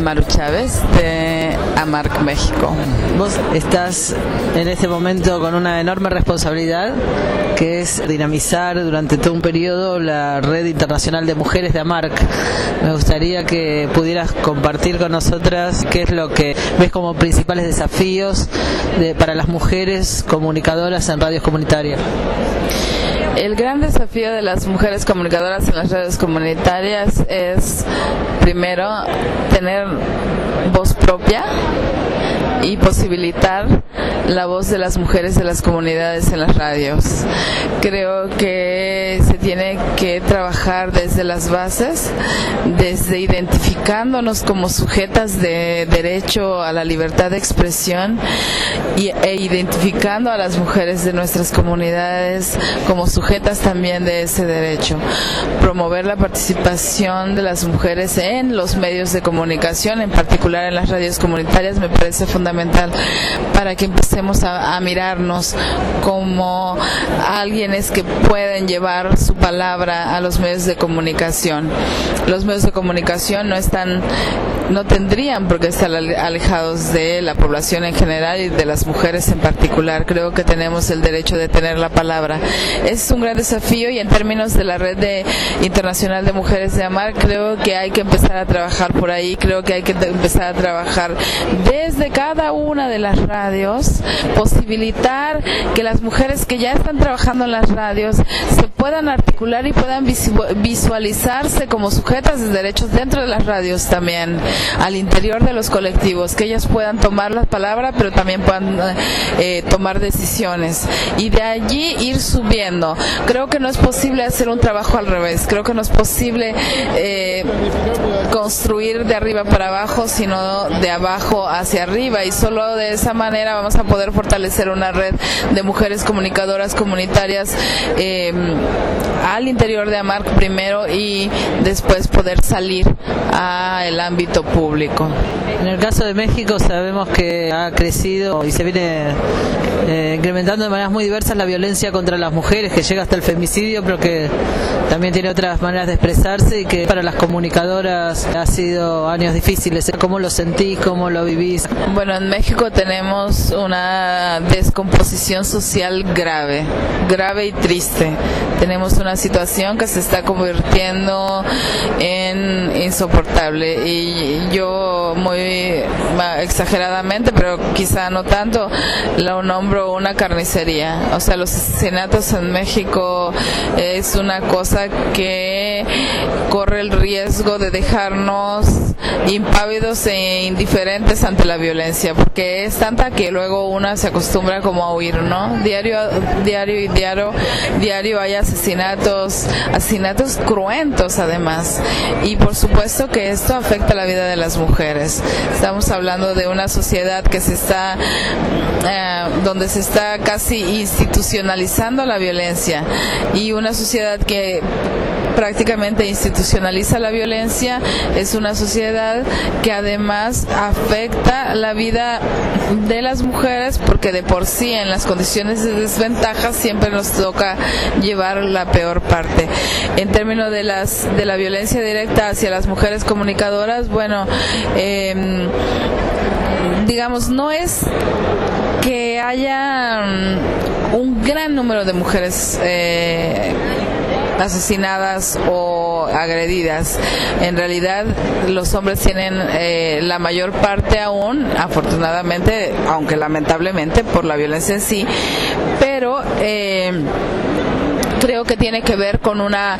Maru Chávez de AMARC México. Vos estás en este momento con una enorme responsabilidad, que es dinamizar durante todo un periodo la Red Internacional de Mujeres de AMARC. Me gustaría que pudieras compartir con nosotras qué es lo que ves como principales desafíos para las mujeres comunicadoras en radios comunitarias. El gran desafío de las mujeres comunicadoras en las redes comunitarias es, primero, tener voz propia y posibilitar la voz de las mujeres de las comunidades en las radios. Creo que se tiene que trabajar desde las bases, desde identificándonos como sujetas de derecho a la libertad de expresión e identificando a las mujeres de nuestras comunidades como sujetas también de ese derecho. Promover la participación de las mujeres en los medios de comunicación, en particular en las radios comunitarias, me parece fundamental para que empecemos a mirarnos como alguienes que pueden llevar su palabra a los medios de comunicación. Los medios de comunicación no tendrían por qué estar alejados de la población en general y de las mujeres en particular. Creo que tenemos el derecho de tener la palabra. Es un gran desafío, y en términos de la Red Internacional de Mujeres de AMARC, creo que hay que empezar a trabajar por ahí. Creo que hay que empezar a trabajar desde cada una de las radios, posibilitar que las mujeres que ya están trabajando en las radios se puedan articular y puedan visualizarse como sujetas de derechos dentro de las radios también, al interior de los colectivos, que ellas puedan tomar la palabra, pero también puedan tomar decisiones, y de allí ir subiendo. Creo que no es posible hacer un trabajo al revés. Creo que no es posible construir de arriba para abajo, sino de abajo hacia arriba, y solo de esa manera vamos a poder fortalecer una red de mujeres comunicadoras comunitarias al interior de AMARC primero, y después poder salir al ámbito público. En el caso de México sabemos que ha crecido y se viene incrementando de maneras muy diversas la violencia contra las mujeres, que llega hasta el femicidio, pero que también tiene otras maneras de expresarse, y que para las comunicadoras ha sido años difíciles. ¿Cómo lo sentís? ¿Cómo lo vivís? Bueno, en México tenemos una descomposición social grave y triste. Tenemos una situación que se está convirtiendo en insoportable, y yo muy exageradamente, pero quizá no tanto, lo nombro una carnicería. O sea, los asesinatos en México es una cosa que corre el riesgo de dejarnos impávidos e indiferentes ante la violencia, porque es tanta que luego una se acostumbra como a huir, ¿no? Diario hay asesinatos cruentos además, y por supuesto que esto afecta la vida de las mujeres. Estamos hablando de una sociedad que donde se está casi institucionalizando la violencia, y una sociedad que prácticamente institucionaliza la violencia es una sociedad que además afecta la vida de las mujeres, porque de por sí en las condiciones de desventaja siempre nos toca llevar la peor parte. En términos de la violencia directa hacia las mujeres comunicadoras, bueno, digamos, no es que haya un gran número de mujeres asesinadas o agredidas. En realidad los hombres tienen la mayor parte aún, afortunadamente, aunque lamentablemente por la violencia en sí, pero creo que tiene que ver con una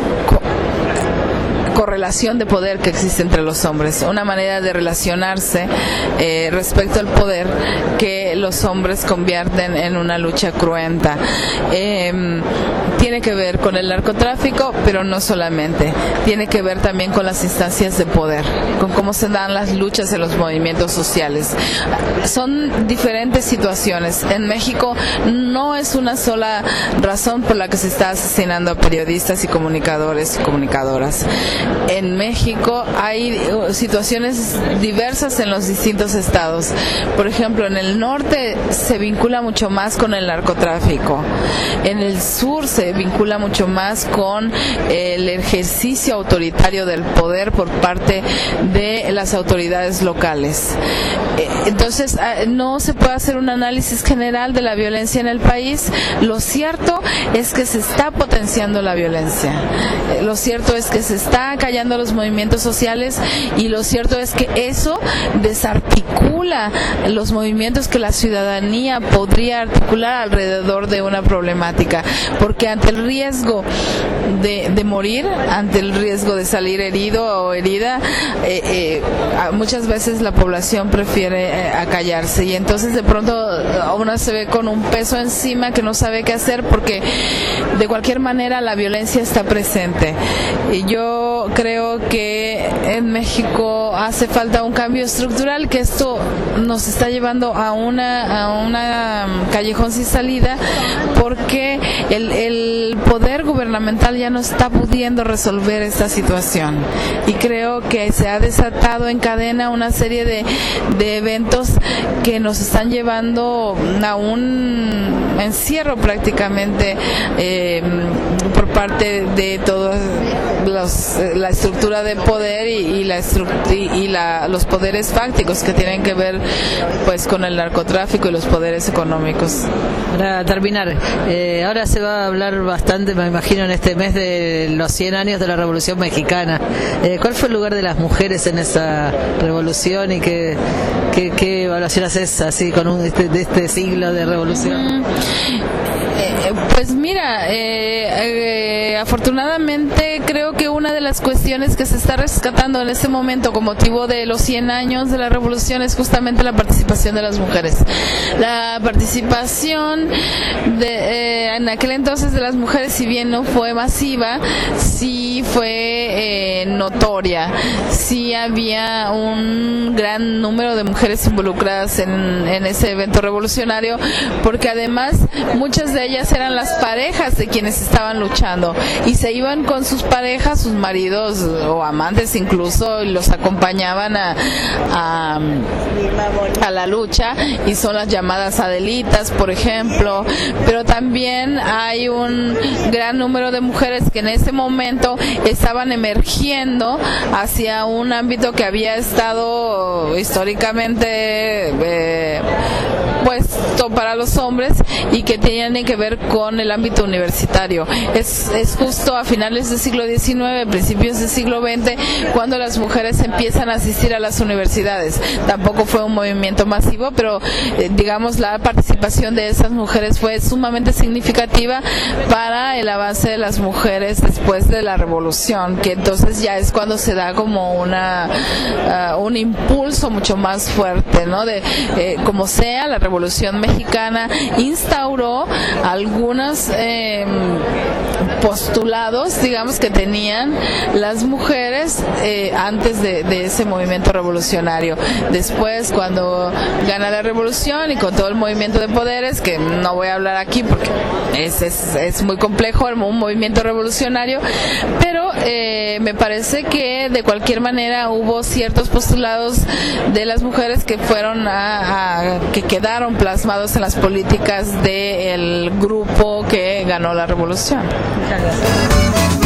correlación de poder que existe entre los hombres, una manera de relacionarse respecto al poder que los hombres convierten en una lucha cruenta. Tiene que ver con el narcotráfico, pero no solamente. Tiene que ver también con las instancias de poder, con cómo se dan las luchas en los movimientos sociales. Son diferentes situaciones. En México no es una sola razón por la que se está asesinando a periodistas y comunicadores y comunicadoras. En México hay situaciones diversas en los distintos estados. Por ejemplo, en el norte se vincula mucho más con el narcotráfico. En el sur se se vincula mucho más con el ejercicio autoritario del poder por parte de las autoridades locales. Entonces, no se puede hacer un análisis general de la violencia en el país. Lo cierto es que se está potenciando la violencia. Lo cierto es que se está callando los movimientos sociales, y lo cierto es que eso desarticula los movimientos que la ciudadanía podría articular alrededor de una problemática, porque ante el riesgo de morir, ante el riesgo de salir herido o herida, muchas veces la población prefiere acallarse, y entonces de pronto uno se ve con un peso encima que no sabe qué hacer, porque de cualquier manera la violencia está presente. Y yo creo que en México hace falta un cambio estructural, que esto nos está llevando a una callejón sin salida, porque el poder gubernamental ya no está pudiendo resolver esta situación, y creo que se ha desatado en cadena una serie de eventos que nos están llevando a un encierro prácticamente por parte de toda la estructura de poder y los poderes fácticos que tienen que ver pues con el narcotráfico y los poderes económicos. Para terminar, ahora se va a hablar bastante, me imagino, en este mes de los 100 años de la Revolución Mexicana. ¿Cuál fue el lugar de las mujeres en esa revolución y qué evaluación haces así con de este siglo de revolución? Pues mira, afortunadamente creo que una de las cuestiones que se está rescatando en este momento con motivo de los 100 años de la revolución es justamente la participación de las mujeres. La participación en aquel entonces de las mujeres, si bien no fue masiva, sí fue notoria. Sí había un gran número de mujeres involucradas en ese evento revolucionario, porque además muchas de ellas eran las parejas de quienes estaban luchando, y se iban con sus parejas, sus maridos o amantes incluso, y los acompañaban a la lucha, y son las llamadas Adelitas, por ejemplo. Pero también hay un gran número de mujeres que en ese momento estaban emergiendo hacia un ámbito que había estado históricamente puesto para los hombres y que tenían que ver con el ámbito universitario. Es justo a finales del siglo XIX, principios del siglo XX, cuando las mujeres empiezan a asistir a las universidades. Tampoco fue un movimiento masivo, pero digamos la participación de esas mujeres fue sumamente significativa para el avance de las mujeres después de la revolución, que entonces ya es cuando se da como un impulso mucho más fuerte, ¿no? Como sea, la Revolución Mexicana instauró algunos postulados, digamos, que tenían las mujeres antes de ese movimiento revolucionario. Después, cuando gana la revolución y con todo el movimiento de poderes, que no voy a hablar aquí porque es muy complejo un movimiento revolucionario, pero me parece que de cualquier manera hubo ciertos postulados de las mujeres que fueron que quedaron plasmados en las políticas del grupo que ganó la revolución. Muchas gracias.